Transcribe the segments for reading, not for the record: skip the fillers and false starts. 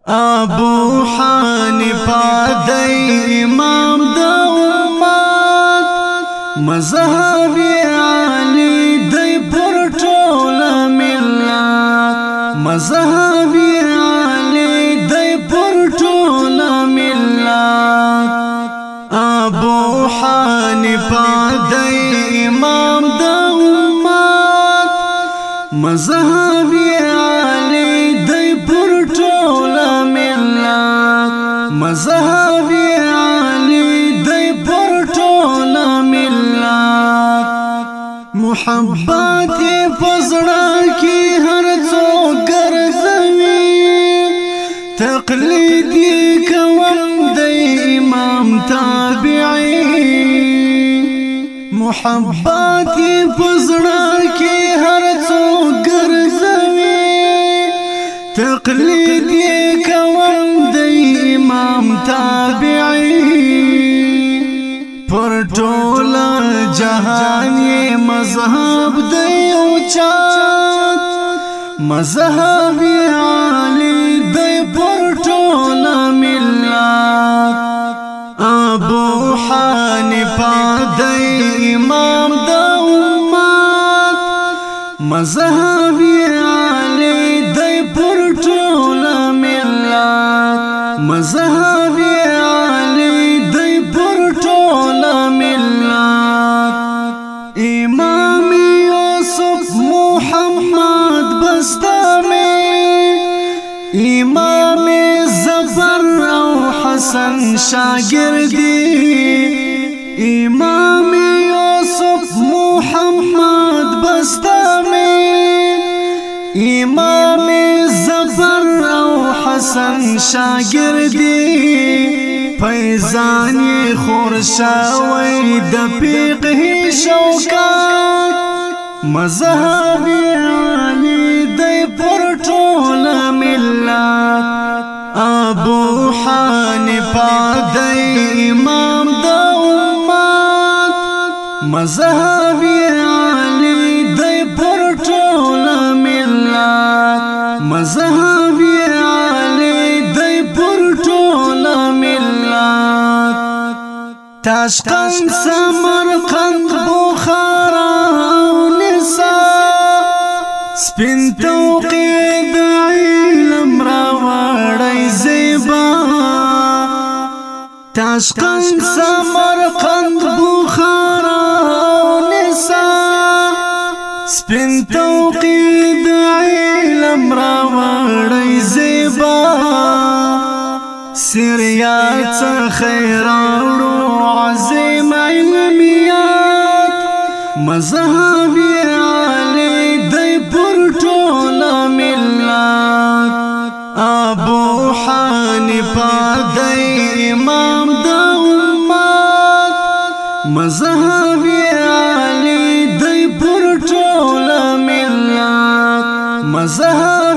ابو حنیفه د امام د امت مذهب علی د پر ټول ملت مذهب علی د پر ټول ملت ابو حنیفه د امام د امت مذهب مذهب علی دی پر ټول ملت محبت پزړه کی هر څوک ګرځوي تقلیدی کوم د امام تابعی محبت پزړه کی هر څوک ګرځوي تقلیدی کوم امام تابعی پر ټول جهان مذهب دی اوچات مذهب علی دی پر ټول ملت ابو حنیفه دی امام د امت مذهب علی دی پر ټول مذهب علی دی پر ټول ملت امام یوسف محمد بستامي امام ظفر او حسن شاگردی امام یوسف محمد بستامي امام ظفر حسن شاگردی فیضان خورشاوی د فقه شوکات مذهب علی دی پر ټول ملت ابو حنیفه دی امام د امت مذهب علی دی پر ټول ملت مذهب تاشقند سمرقند بخارا او نساء سپین توقید علم راوڑی زیبا تاشقند سمرقند بخارا او نساء سپین توقید علم راوڑی زیبا سریات خیراړو عظیم علمیات مذهب علی دی پر ټول ملت ابو حنیفه دی امام د امت مذهب علی دی پر ټول ملت مذهب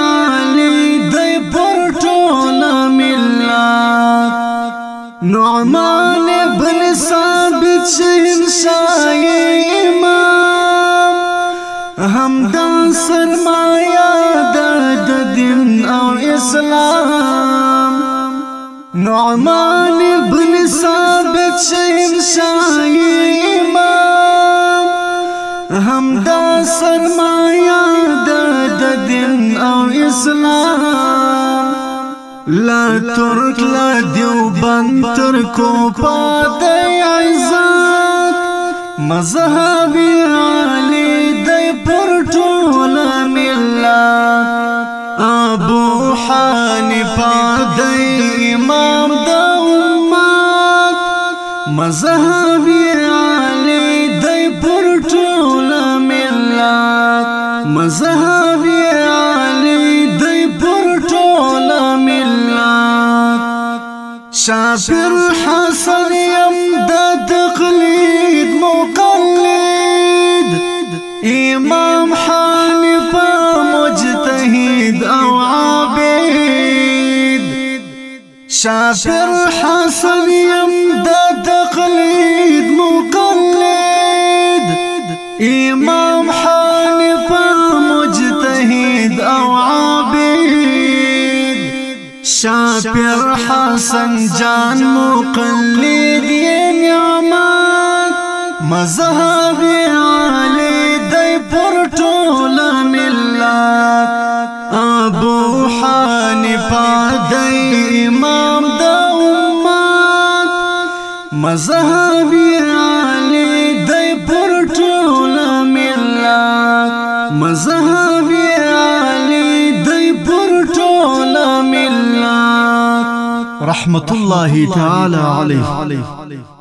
نعمان بن ثابت شهنشاه امام همدا سرمایه د دین او اسلام نعمان بن ثابت شهنشاه امام همدا سرمایه د دین او اسلام لا ترک لا دیوبند ترکو پادی عزت مذهب علی دی پر ټول ملت ابو حنیفه دی امام د امت مذهب علی دی پر ټول ملت مذهب شافر حسن یم د تقلید مقلد امام حنیفه مجتهد او عابد شافر حسن یم د تقلید مقلد امام حنیفه مجتهد او عابد شاپر حسن جان مقلد نعمت مذهب علی دی پر ټول ملت ابو حنیفه دی امام د امت مذهب علی دی پر ټول ملت مذهب علی دی پر ټول ملت رحمت الله تعالی علیه